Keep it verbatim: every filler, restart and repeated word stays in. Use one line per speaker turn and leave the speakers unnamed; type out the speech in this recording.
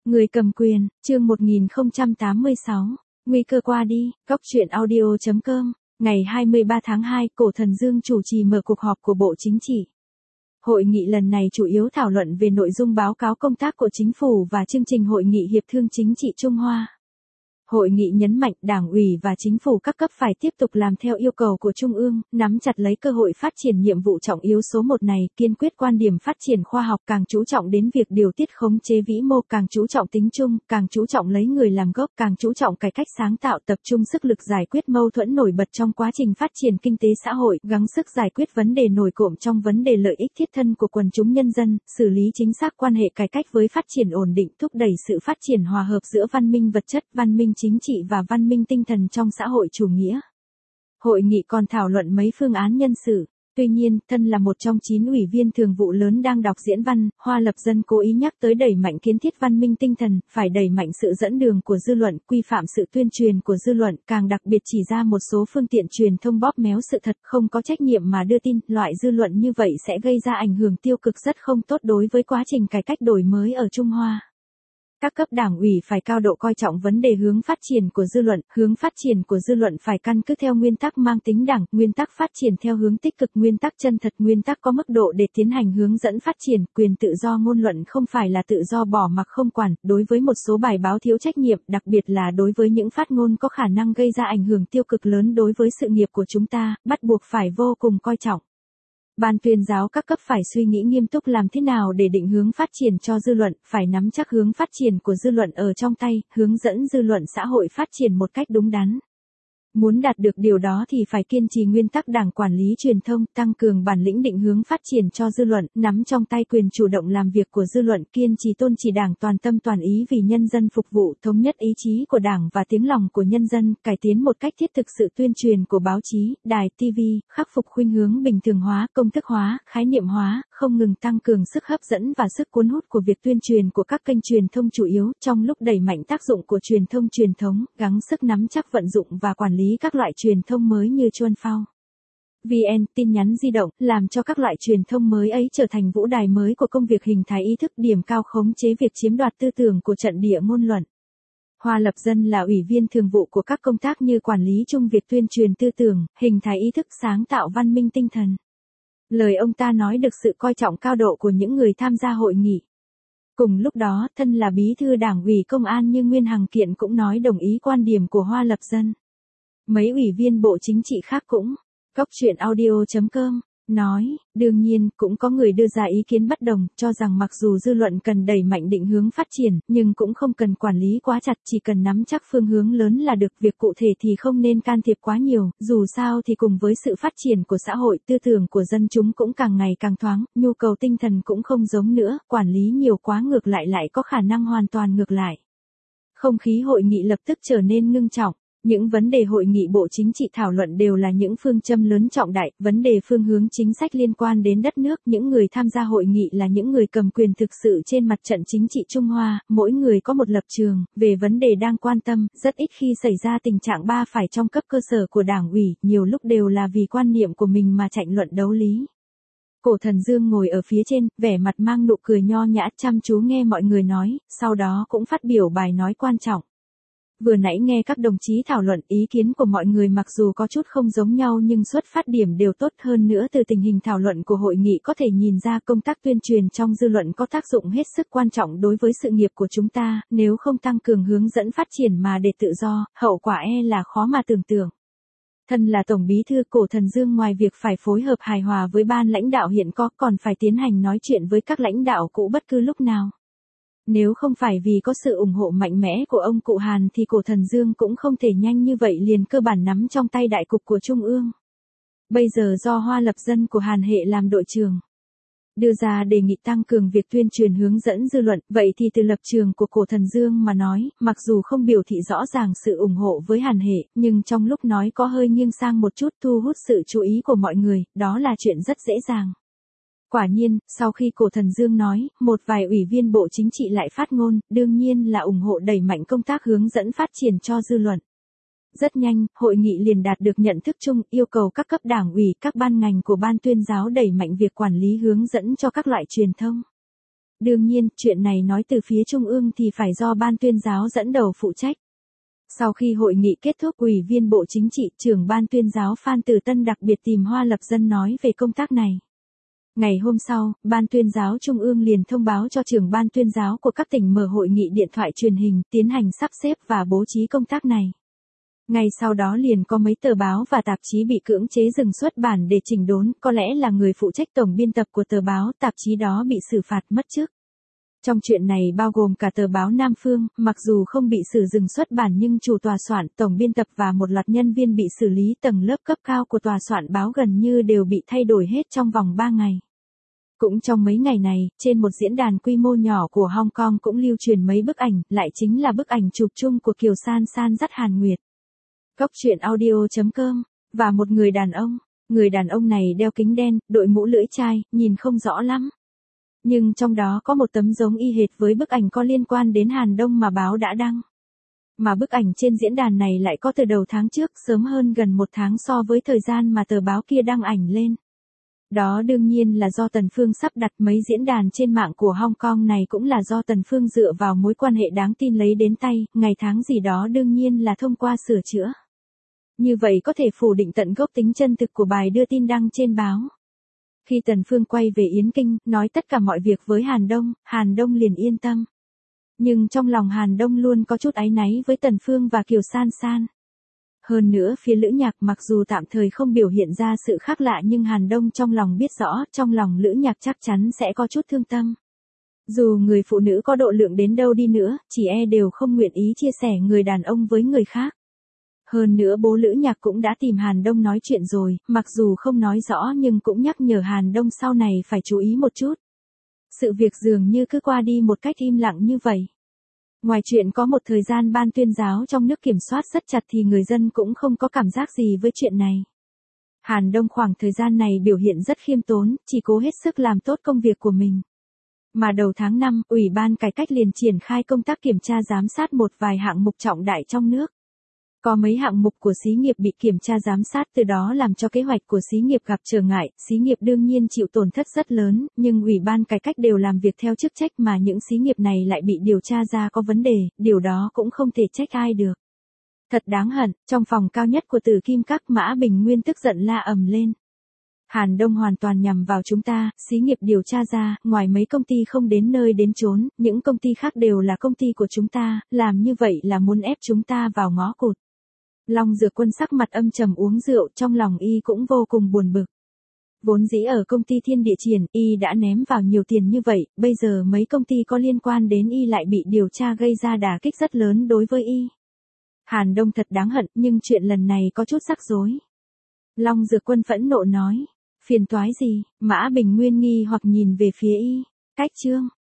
Người cầm quyền, chương một nghìn không trăm tám mươi sáu, nguy cơ qua đi, góc truyện audio chấm com, ngày hai mươi ba tháng hai, Cổ Thần Dương chủ trì mở cuộc họp của Bộ Chính trị. Hội nghị lần này chủ yếu thảo luận về nội dung báo cáo công tác của chính phủ và chương trình hội nghị hiệp thương chính trị Trung Hoa. Hội nghị nhấn mạnh Đảng ủy và chính phủ các cấp phải tiếp tục làm theo yêu cầu của Trung ương, nắm chặt lấy cơ hội phát triển nhiệm vụ trọng yếu số một này, kiên quyết quan điểm phát triển khoa học càng chú trọng đến việc điều tiết khống chế vĩ mô, càng chú trọng tính chung, càng chú trọng lấy người làm gốc, càng chú trọng cải cách sáng tạo, tập trung sức lực giải quyết mâu thuẫn nổi bật trong quá trình phát triển kinh tế xã hội, gắng sức giải quyết vấn đề nổi cộm trong vấn đề lợi ích thiết thân của quần chúng nhân dân, xử lý chính xác quan hệ cải cách với phát triển ổn định, thúc đẩy sự phát triển hòa hợp giữa văn minh vật chất, văn minh chính trị và văn minh tinh thần trong xã hội chủ nghĩa. Hội nghị còn thảo luận mấy phương án nhân sự. Tuy nhiên, thân là một trong chín ủy viên thường vụ lớn đang đọc diễn văn, Hoa Lập Dân cố ý nhắc tới đẩy mạnh kiến thiết văn minh tinh thần, phải đẩy mạnh sự dẫn đường của dư luận, quy phạm sự tuyên truyền của dư luận, càng đặc biệt chỉ ra một số phương tiện truyền thông bóp méo sự thật, không có trách nhiệm mà đưa tin, loại dư luận như vậy sẽ gây ra ảnh hưởng tiêu cực rất không tốt đối với quá trình cải cách đổi mới ở Trung Hoa. Các cấp đảng ủy phải cao độ coi trọng vấn đề hướng phát triển của dư luận, hướng phát triển của dư luận phải căn cứ theo nguyên tắc mang tính đảng, nguyên tắc phát triển theo hướng tích cực, nguyên tắc chân thật, nguyên tắc có mức độ để tiến hành hướng dẫn phát triển, quyền tự do ngôn luận không phải là tự do bỏ mặc không quản, đối với một số bài báo thiếu trách nhiệm, đặc biệt là đối với những phát ngôn có khả năng gây ra ảnh hưởng tiêu cực lớn đối với sự nghiệp của chúng ta, bắt buộc phải vô cùng coi trọng. Ban tuyên giáo các cấp phải suy nghĩ nghiêm túc làm thế nào để định hướng phát triển cho dư luận, phải nắm chắc hướng phát triển của dư luận ở trong tay, hướng dẫn dư luận xã hội phát triển một cách đúng đắn. Muốn đạt được điều đó thì phải kiên trì nguyên tắc đảng quản lý truyền thông, tăng cường bản lĩnh định hướng phát triển cho dư luận, nắm trong tay quyền chủ động làm việc của dư luận, kiên trì tôn chỉ đảng toàn tâm toàn ý vì nhân dân phục vụ, thống nhất ý chí của đảng và tiếng lòng của nhân dân, cải tiến một cách thiết thực sự tuyên truyền của báo chí, đài, ti vi, khắc phục khuynh hướng bình thường hóa, công thức hóa, khái niệm hóa, không ngừng tăng cường sức hấp dẫn và sức cuốn hút của việc tuyên truyền của các kênh truyền thông chủ yếu, trong lúc đẩy mạnh tác dụng của truyền thông truyền thống, gắng sức nắm chắc vận dụng và quản lý các loại truyền thông mới như Chuan Phao, vê en, tin nhắn di động, làm cho các loại truyền thông mới ấy trở thành vũ đài mới của công việc hình thái ý thức, điểm cao khống chế việc chiếm đoạt tư tưởng của trận địa ngôn luận. Hoa Lập Dân là ủy viên thường vụ của các công tác như quản lý chung việc tuyên truyền tư tưởng, hình thái ý thức, sáng tạo văn minh tinh thần. Lời ông ta nói được sự coi trọng cao độ của những người tham gia hội nghị. Cùng lúc đó, thân là bí thư đảng ủy công an như Nguyên Hằng Kiện cũng nói đồng ý quan điểm của Hoa Lập Dân. Mấy ủy viên Bộ Chính trị khác cũng, góc truyện audio chấm com, nói, đương nhiên, cũng có người đưa ra ý kiến bất đồng, cho rằng mặc dù dư luận cần đẩy mạnh định hướng phát triển, nhưng cũng không cần quản lý quá chặt, chỉ cần nắm chắc phương hướng lớn là được, việc cụ thể thì không nên can thiệp quá nhiều, dù sao thì cùng với sự phát triển của xã hội, tư tưởng của dân chúng cũng càng ngày càng thoáng, nhu cầu tinh thần cũng không giống nữa, quản lý nhiều quá ngược lại lại có khả năng hoàn toàn ngược lại. Không khí hội nghị lập tức trở nên ngưng trọng. Những vấn đề hội nghị Bộ Chính trị thảo luận đều là những phương châm lớn trọng đại, vấn đề phương hướng chính sách liên quan đến đất nước, những người tham gia hội nghị là những người cầm quyền thực sự trên mặt trận chính trị Trung Hoa, mỗi người có một lập trường, về vấn đề đang quan tâm, rất ít khi xảy ra tình trạng ba phải trong cấp cơ sở của đảng ủy, nhiều lúc đều là vì quan niệm của mình mà tranh luận đấu lý. Cổ Thần Dương ngồi ở phía trên, vẻ mặt mang nụ cười nho nhã chăm chú nghe mọi người nói, sau đó cũng phát biểu bài nói quan trọng. Vừa nãy nghe các đồng chí thảo luận, ý kiến của mọi người mặc dù có chút không giống nhau nhưng xuất phát điểm đều tốt, hơn nữa từ tình hình thảo luận của hội nghị có thể nhìn ra công tác tuyên truyền trong dư luận có tác dụng hết sức quan trọng đối với sự nghiệp của chúng ta, nếu không tăng cường hướng dẫn phát triển mà để tự do, hậu quả e là khó mà tưởng tượng. Thân là Tổng Bí thư, Cổ Thần Dương ngoài việc phải phối hợp hài hòa với ban lãnh đạo hiện có còn phải tiến hành nói chuyện với các lãnh đạo cũ bất cứ lúc nào. Nếu không phải vì có sự ủng hộ mạnh mẽ của ông cụ Hàn thì Cổ Thần Dương cũng không thể nhanh như vậy liền cơ bản nắm trong tay đại cục của Trung ương. Bây giờ do Hoa Lập Dân của Hàn hệ làm đội trưởng, đưa ra đề nghị tăng cường việc tuyên truyền hướng dẫn dư luận, vậy thì từ lập trường của Cổ Thần Dương mà nói, mặc dù không biểu thị rõ ràng sự ủng hộ với Hàn hệ, nhưng trong lúc nói có hơi nghiêng sang một chút thu hút sự chú ý của mọi người, đó là chuyện rất dễ dàng. Quả nhiên, sau khi Cổ Thần Dương nói, một vài ủy viên Bộ Chính trị lại phát ngôn, đương nhiên là ủng hộ đẩy mạnh công tác hướng dẫn phát triển cho dư luận. Rất nhanh, hội nghị liền đạt được nhận thức chung, yêu cầu các cấp đảng ủy, các ban ngành của ban tuyên giáo đẩy mạnh việc quản lý hướng dẫn cho các loại truyền thông. đương nhiên, chuyện này nói từ phía Trung ương thì phải do ban tuyên giáo dẫn đầu phụ trách. Sau khi hội nghị kết thúc, Ủy viên Bộ Chính trị, trưởng ban tuyên giáo Phan Từ Tân đặc biệt tìm Hoa Lập Dân nói về công tác này. Ngày hôm sau, ban tuyên giáo Trung ương liền thông báo cho trưởng ban tuyên giáo của các tỉnh mở hội nghị điện thoại truyền hình, tiến hành sắp xếp và bố trí công tác này. Ngay sau đó liền có mấy tờ báo và tạp chí bị cưỡng chế dừng xuất bản để chỉnh đốn, có lẽ là người phụ trách tổng biên tập của tờ báo, tạp chí đó bị xử phạt mất chức. Trong chuyện này bao gồm cả tờ báo Nam Phương, mặc dù không bị xử dừng xuất bản nhưng chủ tòa soạn, tổng biên tập và một loạt nhân viên bị xử lý, tầng lớp cấp cao của tòa soạn báo gần như đều bị thay đổi hết trong vòng ba ngày. Cũng trong mấy ngày này, trên một diễn đàn quy mô nhỏ của Hong Kong cũng lưu truyền mấy bức ảnh, lại chính là bức ảnh chụp chung của Kiều San San dắt Hàn Nguyệt. Góc truyện audio chấm com, và một người đàn ông. Người đàn ông này đeo kính đen, đội mũ lưỡi chai, nhìn không rõ lắm. Nhưng trong đó có một tấm giống y hệt với bức ảnh có liên quan đến Hàn Đông mà báo đã đăng. Mà bức ảnh trên diễn đàn này lại có từ đầu tháng trước, sớm hơn gần một tháng so với thời gian mà tờ báo kia đăng ảnh lên. Đó đương nhiên là do Tần Phương sắp đặt. Mấy diễn đàn trên mạng của Hong Kong này cũng là do Tần Phương dựa vào mối quan hệ đáng tin lấy đến tay, ngày tháng gì đó đương nhiên là thông qua sửa chữa. Như vậy có thể phủ định tận gốc tính chân thực của bài đưa tin đăng trên báo. Khi Tần Phương quay về Yến Kinh, nói tất cả mọi việc với Hàn Đông, Hàn Đông liền yên tâm. Nhưng trong lòng Hàn Đông luôn có chút áy náy với Tần Phương và Kiều San San. Hơn nữa phía Lữ Nhạc mặc dù tạm thời không biểu hiện ra sự khác lạ nhưng Hàn Đông trong lòng biết rõ, trong lòng Lữ Nhạc chắc chắn sẽ có chút thương tâm. Dù người phụ nữ có độ lượng đến đâu đi nữa, chỉ e đều không nguyện ý chia sẻ người đàn ông với người khác. Hơn nữa bố Lữ Nhạc cũng đã tìm Hàn Đông nói chuyện rồi, mặc dù không nói rõ nhưng cũng nhắc nhở Hàn Đông sau này phải chú ý một chút. Sự việc dường như cứ qua đi một cách im lặng như vậy. Ngoài chuyện có một thời gian ban tuyên giáo trong nước kiểm soát rất chặt thì người dân cũng không có cảm giác gì với chuyện này. Hàn Đông khoảng thời gian này biểu hiện rất khiêm tốn, chỉ cố hết sức làm tốt công việc của mình. Mà đầu tháng năm, Ủy ban Cải cách liền triển khai công tác kiểm tra giám sát một vài hạng mục trọng đại trong nước. Có mấy hạng mục của xí nghiệp bị kiểm tra giám sát, từ đó làm cho kế hoạch của xí nghiệp gặp trở ngại, xí nghiệp đương nhiên chịu tổn thất rất lớn, nhưng Ủy ban Cải cách đều làm việc theo chức trách mà những xí nghiệp này lại bị điều tra ra có vấn đề, điều đó cũng không thể trách ai được. Thật đáng hận, trong phòng cao nhất của Tử Kim Các, Mã Bình Nguyên tức giận la ầm lên. Hàn Đông hoàn toàn nhằm vào chúng ta, xí nghiệp điều tra ra, ngoài mấy công ty không đến nơi đến chốn, những công ty khác đều là công ty của chúng ta, làm như vậy là muốn ép chúng ta vào ngõ cụt. Long Dược Quân sắc mặt âm trầm uống rượu, trong lòng y cũng vô cùng buồn bực. Vốn dĩ ở công ty Thiên Địa Triển, y đã ném vào nhiều tiền như vậy, bây giờ mấy công ty có liên quan đến y lại bị điều tra gây ra đả kích rất lớn đối với y. Hàn Đông thật đáng hận, nhưng chuyện lần này có chút rắc rối. Long Dược Quân phẫn nộ nói, phiền toái gì? Mã Bình Nguyên nghi hoặc nhìn về phía y. Cách chương